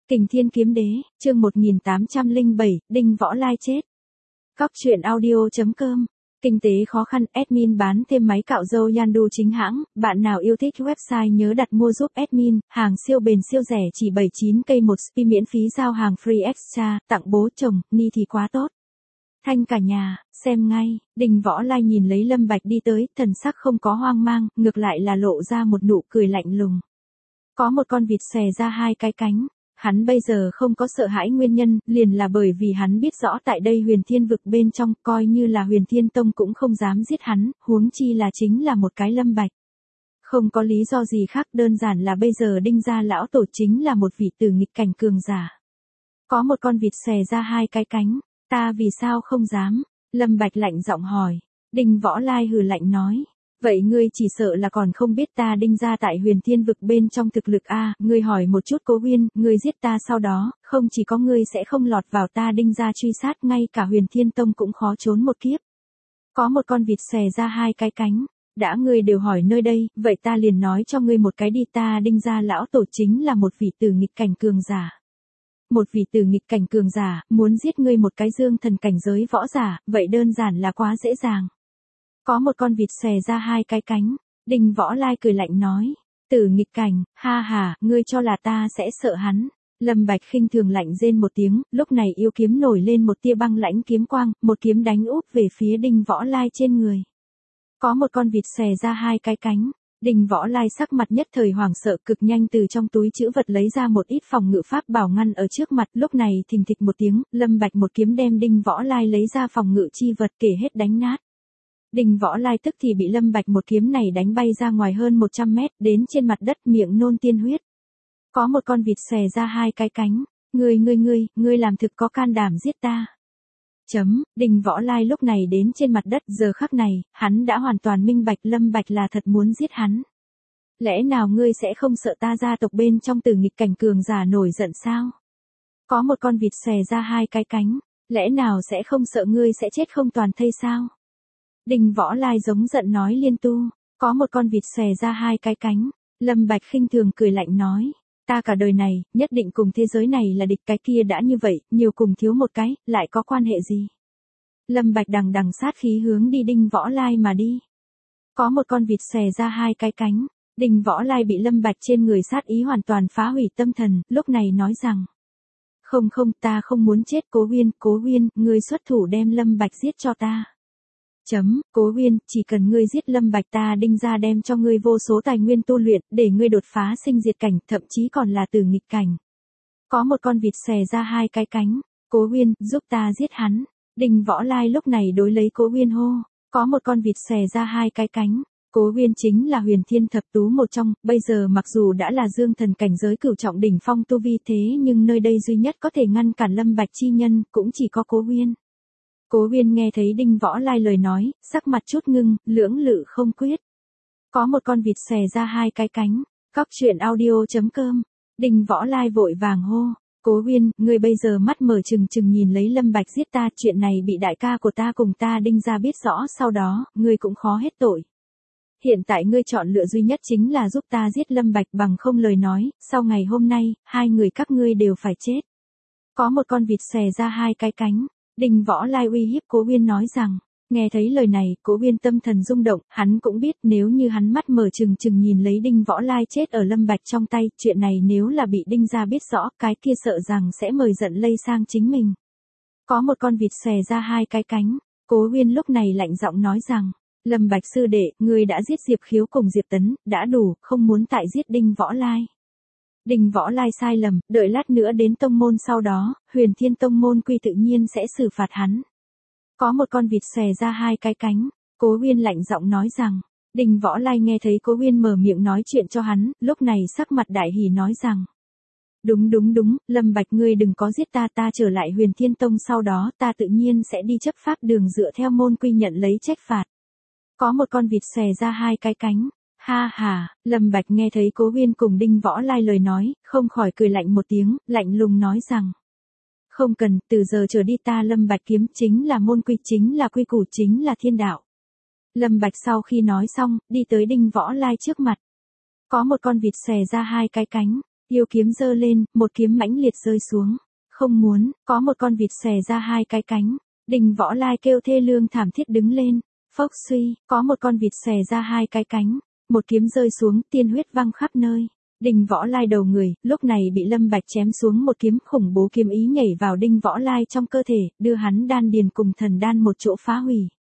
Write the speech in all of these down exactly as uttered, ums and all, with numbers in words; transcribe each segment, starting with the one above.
Kình Thiên Kiếm Đế, chương một nghìn tám trăm lẻ bảy, Đinh Võ Lai chết. Cóc truyện audio.com. Kinh tế khó khăn, admin bán thêm máy cạo râu Yandu chính hãng, bạn nào yêu thích website nhớ đặt mua giúp admin, hàng siêu bền siêu rẻ chỉ bảy mươi chín k một spi miễn phí giao hàng free extra, tặng bố chồng, ni thì quá tốt. Thanh cả nhà, xem ngay, Đinh Võ Lai nhìn lấy Lâm Bạch đi tới, thần sắc không có hoang mang, ngược lại là lộ ra một nụ cười lạnh lùng. Có một con vịt xòe ra hai cái cánh. Hắn bây giờ không có sợ hãi nguyên nhân, liền là bởi vì hắn biết rõ tại đây Huyền Thiên vực bên trong, coi như là Huyền Thiên Tông cũng không dám giết hắn, huống chi là chính là một cái Lâm Bạch. Không có lý do gì khác, đơn giản là bây giờ Đinh gia lão tổ chính là một vị tử nghịch cảnh cường giả. Có một con vịt xòe ra hai cái cánh, ta vì sao không dám? Lâm Bạch lạnh giọng hỏi. Đinh Võ Lai hừ lạnh nói. Vậy ngươi chỉ sợ là còn không biết ta Đinh gia tại Huyền Thiên vực bên trong thực lực a, ngươi hỏi một chút Cố Huyên, ngươi giết ta sau đó, không chỉ có ngươi sẽ không lọt vào ta Đinh gia truy sát, ngay cả Huyền Thiên Tông cũng khó trốn một kiếp. Có một con vịt xòe ra hai cái cánh, đã ngươi đều hỏi nơi đây, vậy ta liền nói cho ngươi một cái đi, ta Đinh gia lão tổ chính là một vị tử nghịch cảnh cường giả. Một vị tử nghịch cảnh cường giả, muốn giết ngươi một cái dương thần cảnh giới võ giả, vậy đơn giản là quá dễ dàng. Có một con vịt xòe ra hai cái cánh, Đinh Võ Lai cười lạnh nói, tử nghịch cảnh, ha ha, ngươi cho là ta sẽ sợ hắn. Lâm Bạch khinh thường lạnh rên một tiếng, lúc này yêu kiếm nổi lên một tia băng lãnh kiếm quang, một kiếm đánh úp về phía Đinh Võ Lai trên người. Có một con vịt xòe ra hai cái cánh, Đinh Võ Lai sắc mặt nhất thời hoảng sợ, cực nhanh từ trong túi trữ vật lấy ra một ít phòng ngự pháp bảo ngăn ở trước mặt, lúc này thình thịch một tiếng, Lâm Bạch một kiếm đem Đinh Võ Lai lấy ra phòng ngự chi vật kể hết đánh nát. Đinh Võ Lai tức thì bị Lâm Bạch một kiếm này đánh bay ra ngoài hơn một trăm mét, đến trên mặt đất miệng nôn tiên huyết. Có một con vịt xòe ra hai cái cánh, ngươi ngươi ngươi, ngươi làm thực có can đảm giết ta. Chấm, Đinh Võ Lai lúc này đến trên mặt đất, giờ khắc này, hắn đã hoàn toàn minh bạch Lâm Bạch là thật muốn giết hắn. Lẽ nào ngươi sẽ không sợ ta gia tộc bên trong tử nghịch cảnh cường giả nổi giận sao? Có một con vịt xòe ra hai cái cánh, lẽ nào sẽ không sợ ngươi sẽ chết không toàn thây sao? Đinh Võ Lai giống giận nói liên tu, có một con vịt xòe ra hai cái cánh, Lâm Bạch khinh thường cười lạnh nói, ta cả đời này, nhất định cùng thế giới này là địch, cái kia đã như vậy, nhiều cùng thiếu một cái, lại có quan hệ gì? Lâm Bạch đằng đằng sát khí hướng đi Đinh Võ Lai mà đi. Có một con vịt xòe ra hai cái cánh, Đinh Võ Lai bị Lâm Bạch trên người sát ý hoàn toàn phá hủy tâm thần, lúc này nói rằng, không không, ta không muốn chết. Cố Huyên, Cố Huyên, ngươi xuất thủ đem Lâm Bạch giết cho ta. Chấm, Cố Huyên, chỉ cần ngươi giết Lâm Bạch ta Đinh gia đem cho ngươi vô số tài nguyên tu luyện, để ngươi đột phá sinh diệt cảnh, thậm chí còn là tử nghịch cảnh. Có một con vịt xòe ra hai cái cánh, Cố Huyên, giúp ta giết hắn. Đinh Võ Lai lúc này đối lấy Cố Huyên hô, có một con vịt xòe ra hai cái cánh. Cố Huyên chính là Huyền Thiên thập tú một trong, bây giờ mặc dù đã là dương thần cảnh giới cửu trọng đỉnh phong tu vi, thế nhưng nơi đây duy nhất có thể ngăn cản Lâm Bạch chi nhân, cũng chỉ có Cố Huyên. Cố Huyên nghe thấy Đinh Võ Lai lời nói, sắc mặt chút ngưng, lưỡng lự không quyết. Có một con vịt xòe ra hai cái cánh, cóc truyện audio.com. Đinh Võ Lai vội vàng hô, Cố Huyên, ngươi bây giờ mắt mở trừng trừng nhìn lấy Lâm Bạch giết ta, chuyện này bị đại ca của ta cùng ta Đinh gia biết rõ, sau đó, ngươi cũng khó hết tội. Hiện tại ngươi chọn lựa duy nhất chính là giúp ta giết Lâm Bạch, bằng không lời nói, sau ngày hôm nay, hai người các ngươi đều phải chết. Có một con vịt xòe ra hai cái cánh, Đinh Võ Lai uy hiếp Cố Huyên nói rằng, nghe thấy lời này, Cố Huyên tâm thần rung động, hắn cũng biết nếu như hắn mắt mở trừng trừng nhìn lấy Đinh Võ Lai chết ở Lâm Bạch trong tay, chuyện này nếu là bị Đinh gia biết rõ, cái kia sợ rằng sẽ mời giận lây sang chính mình. Có một con vịt xòe ra hai cái cánh, Cố Huyên lúc này lạnh giọng nói rằng, Lâm Bạch sư đệ, ngươi đã giết Diệp Khiếu cùng Diệp Tấn, đã đủ, không muốn tại giết Đinh Võ Lai. Đinh Võ Lai sai lầm, đợi lát nữa đến tông môn sau đó, Huyền Thiên tông môn quy tự nhiên sẽ xử phạt hắn. Có một con vịt xòe ra hai cái cánh, Cố Huyên lạnh giọng nói rằng, Đinh Võ Lai nghe thấy Cố Huyên mở miệng nói chuyện cho hắn, lúc này sắc mặt đại hỉ nói rằng, đúng đúng đúng, Lâm Bạch ngươi đừng có giết ta, ta trở lại Huyền Thiên tông sau đó, ta tự nhiên sẽ đi chấp pháp đường dựa theo môn quy nhận lấy trách phạt. Có một con vịt xòe ra hai cái cánh. Ha ha, Lâm Bạch nghe thấy Cố Huyên cùng Đinh Võ Lai lời nói, không khỏi cười lạnh một tiếng, lạnh lùng nói rằng, không cần, từ giờ trở đi ta Lâm Bạch kiếm chính là môn quy, chính là quy củ, chính là thiên đạo. Lâm Bạch sau khi nói xong, đi tới Đinh Võ Lai trước mặt. Có một con vịt xòe ra hai cái cánh, Yêu kiếm giơ lên, một kiếm mãnh liệt rơi xuống. Không muốn, có một con vịt xẻ ra hai cái cánh. Đinh Võ Lai kêu thê lương thảm thiết đứng lên. Phốc suy, có một con vịt xẻ ra hai cái cánh. Một kiếm rơi xuống, tiên huyết văng khắp nơi. Đinh Võ Lai đầu người, lúc này bị Lâm Bạch chém xuống một kiếm, khủng bố kiếm ý nhảy vào Đinh Võ Lai trong cơ thể, đưa hắn đan điền cùng thần đan một chỗ phá hủy.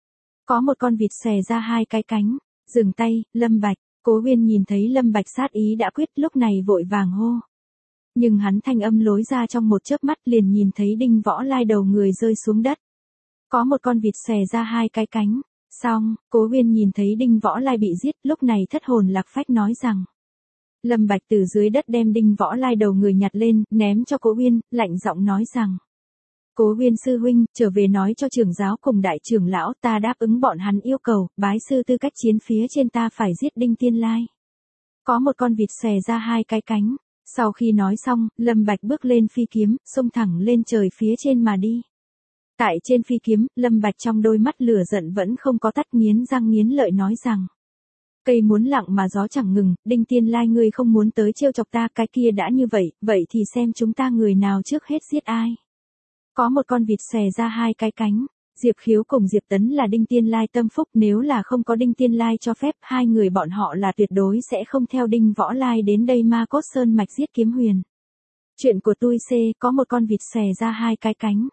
Có một con vịt xẻ ra hai cái cánh. Dừng tay, Lâm Bạch. Cố Uyên nhìn thấy Lâm Bạch sát ý đã quyết, lúc này vội vàng hô. Nhưng hắn thanh âm lối ra trong một chớp mắt liền nhìn thấy Đinh Võ Lai đầu người rơi xuống đất. Có một con vịt xẻ ra hai cái cánh. Xong, Cố Uyên nhìn thấy Đinh Võ Lai bị giết, lúc này thất hồn lạc phách nói rằng. Lâm Bạch từ dưới đất đem Đinh Võ Lai đầu người nhặt lên, ném cho Cố Uyên, lạnh giọng nói rằng. Cố Uyên sư huynh, trở về nói cho trưởng giáo cùng đại trưởng lão, ta đáp ứng bọn hắn yêu cầu, bái sư tư cách chiến phía trên ta phải giết Đinh Tiên Lai. Có một con vịt xẻ ra hai cái cánh. Sau khi nói xong, Lâm Bạch bước lên phi kiếm, xông thẳng lên trời phía trên mà đi. Tại trên phi kiếm, Lâm Bạch trong đôi mắt lửa giận vẫn không có tắt, nghiến răng nghiến lợi nói rằng. Cây muốn lặng mà gió chẳng ngừng, Đinh Tiên Lai ngươi không muốn tới trêu chọc ta, cái kia đã như vậy, vậy thì xem chúng ta người nào trước hết giết ai. Có một con vịt xẻ ra hai cái cánh. Diệp Khiếu cùng Diệp Tấn là Đinh Tiên Lai tâm phúc, nếu là không có Đinh Tiên Lai cho phép, hai người bọn họ là tuyệt đối sẽ không theo Đinh Võ Lai đến đây Ma Cốt Sơn mạch giết Kiếm Huyền. Chuyện của tôi C, có một con vịt xẻ ra hai cái cánh.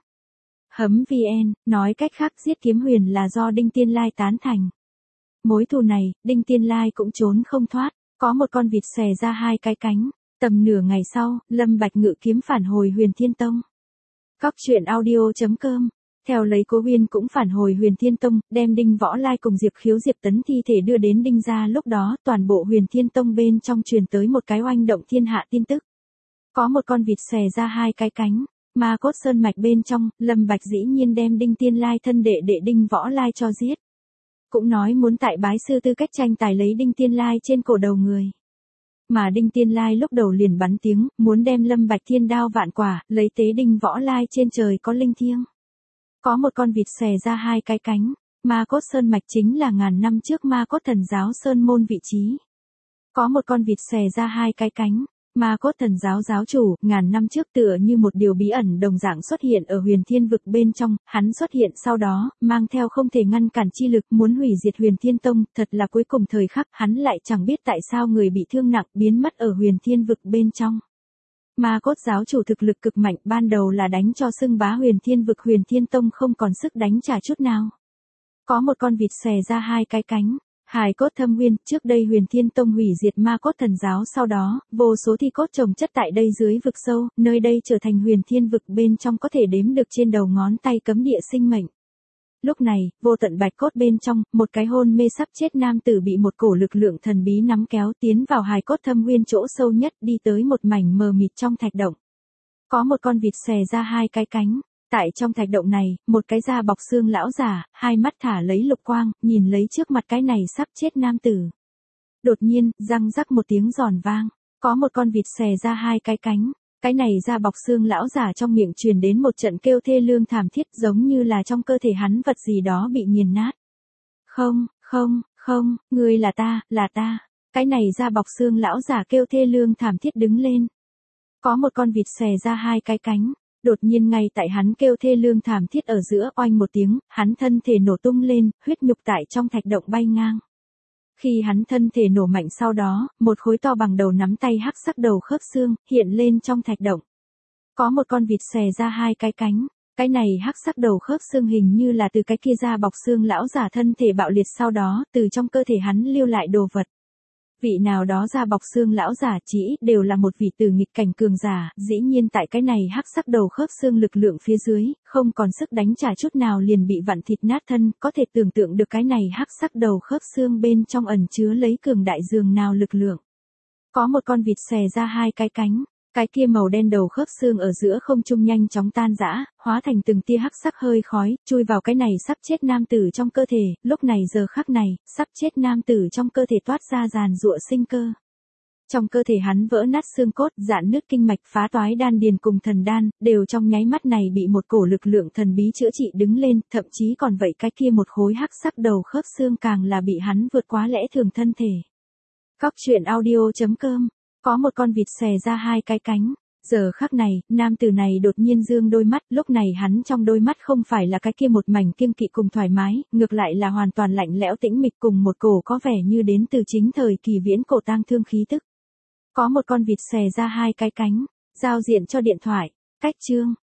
Hấm vê en, nói cách khác giết Kiếm Huyền là do Đinh Tiên Lai tán thành. Mối thù này, Đinh Tiên Lai cũng trốn không thoát, có một con vịt xẻ ra hai cái cánh. Tầm nửa ngày sau, Lâm Bạch ngự kiếm phản hồi Huyền Thiên Tông. Cóc truyện audio chấm com. Theo lấy Cố Uyên cũng phản hồi Huyền Thiên Tông, đem Đinh Võ Lai cùng Diệp Khiếu Diệp Tấn thi thể đưa đến Đinh gia, lúc đó toàn bộ Huyền Thiên Tông bên trong truyền tới một cái oanh động thiên hạ tin tức. Có một con vịt xẻ ra hai cái cánh. Ma Cốt Sơn mạch bên trong, Lâm Bạch dĩ nhiên đem Đinh Tiên Lai thân đệ đệ Đinh Võ Lai cho giết. Cũng nói muốn tại bái sư tư cách tranh tài lấy Đinh Tiên Lai trên cổ đầu người. Mà Đinh Tiên Lai lúc đầu liền bắn tiếng, muốn đem Lâm Bạch thiên đao vạn quả, lấy tế Đinh Võ Lai trên trời có linh thiêng. Có một con vịt xẻ ra hai cái cánh. Ma Cốt Sơn mạch chính là ngàn năm trước Ma Cốt Thần giáo Sơn môn vị trí. Có một con vịt xẻ ra hai cái cánh. Ma Cốt Thần giáo giáo chủ, ngàn năm trước tựa như một điều bí ẩn đồng dạng xuất hiện ở Huyền Thiên vực bên trong, hắn xuất hiện sau đó, mang theo không thể ngăn cản chi lực muốn hủy diệt Huyền Thiên Tông, thật là cuối cùng thời khắc, hắn lại chẳng biết tại sao người bị thương nặng biến mất ở Huyền Thiên vực bên trong. Ma Cốt giáo chủ thực lực cực mạnh, ban đầu là đánh cho xưng bá Huyền Thiên vực, Huyền Thiên Tông không còn sức đánh trả chút nào. Có một con vịt xẻ ra hai cái cánh. Hài cốt thâm nguyên, trước đây Huyền Thiên Tông hủy diệt Ma Cốt Thần giáo, sau đó, vô số thi cốt chồng chất tại đây dưới vực sâu, nơi đây trở thành Huyền Thiên vực bên trong có thể đếm được trên đầu ngón tay cấm địa sinh mệnh. Lúc này, vô tận bạch cốt bên trong, một cái hôn mê sắp chết nam tử bị một cổ lực lượng thần bí nắm kéo tiến vào hài cốt thâm nguyên chỗ sâu nhất, đi tới một mảnh mờ mịt trong thạch động. Có một con vịt xẻ ra hai cái cánh. Tại trong thạch động này, một cái da bọc xương lão giả, hai mắt thả lấy lục quang, nhìn lấy trước mặt cái này sắp chết nam tử. Đột nhiên, răng rắc một tiếng giòn vang, có một con vịt xẻ ra hai cái cánh. Cái này da bọc xương lão giả trong miệng truyền đến một trận kêu thê lương thảm thiết, giống như là trong cơ thể hắn vật gì đó bị nghiền nát. Không, không, không, ngươi là ta, là ta. Cái này da bọc xương lão giả kêu thê lương thảm thiết đứng lên. Có một con vịt xẻ ra hai cái cánh. Đột nhiên ngay tại hắn kêu thê lương thảm thiết ở giữa, oanh một tiếng, hắn thân thể nổ tung lên, huyết nhục tại trong thạch động bay ngang. Khi hắn thân thể nổ mạnh sau đó, một khối to bằng đầu nắm tay hắc sắc đầu khớp xương, hiện lên trong thạch động. Có một con vịt xẻ ra hai cái cánh. Cái này hắc sắc đầu khớp xương hình như là từ cái kia da bọc xương lão giả thân thể bạo liệt, sau đó, từ trong cơ thể hắn lưu lại đồ vật. Vị nào đó da bọc xương lão giả chỉ ít đều là một vị tử nghịch cảnh cường giả, dĩ nhiên tại cái này hắc sắc đầu khớp xương lực lượng phía dưới, không còn sức đánh trả chút nào liền bị vặn thịt nát thân, có thể tưởng tượng được cái này hắc sắc đầu khớp xương bên trong ẩn chứa lấy cường đại dường nào lực lượng. Có một con vịt xẻ ra hai cái cánh. Cái kia màu đen đầu khớp xương ở giữa không trung nhanh chóng tan rã, hóa thành từng tia hắc sắc hơi khói, chui vào cái này sắp chết nam tử trong cơ thể, lúc này giờ khắc này, sắp chết nam tử trong cơ thể toát ra giàn giụa sinh cơ. Trong cơ thể hắn vỡ nát xương cốt, rạn nứt kinh mạch, phá toái đan điền cùng thần đan, đều trong nháy mắt này bị một cổ lực lượng thần bí chữa trị đứng lên, thậm chí còn vậy cái kia một khối hắc sắc đầu khớp xương càng là bị hắn vượt quá lẽ thường thân thể. Cóc truyện audio chấm com Có một con vịt xòe ra hai cái cánh. Giờ khắc này, nam tử này đột nhiên dương đôi mắt, lúc này hắn trong đôi mắt không phải là cái kia một mảnh kiêng kỵ cùng thoải mái, ngược lại là hoàn toàn lạnh lẽo tĩnh mịch cùng một cổ có vẻ như đến từ chính thời kỳ viễn cổ tang thương khí tức. Có một con vịt xòe ra hai cái cánh, giao diện cho điện thoại, cách chương.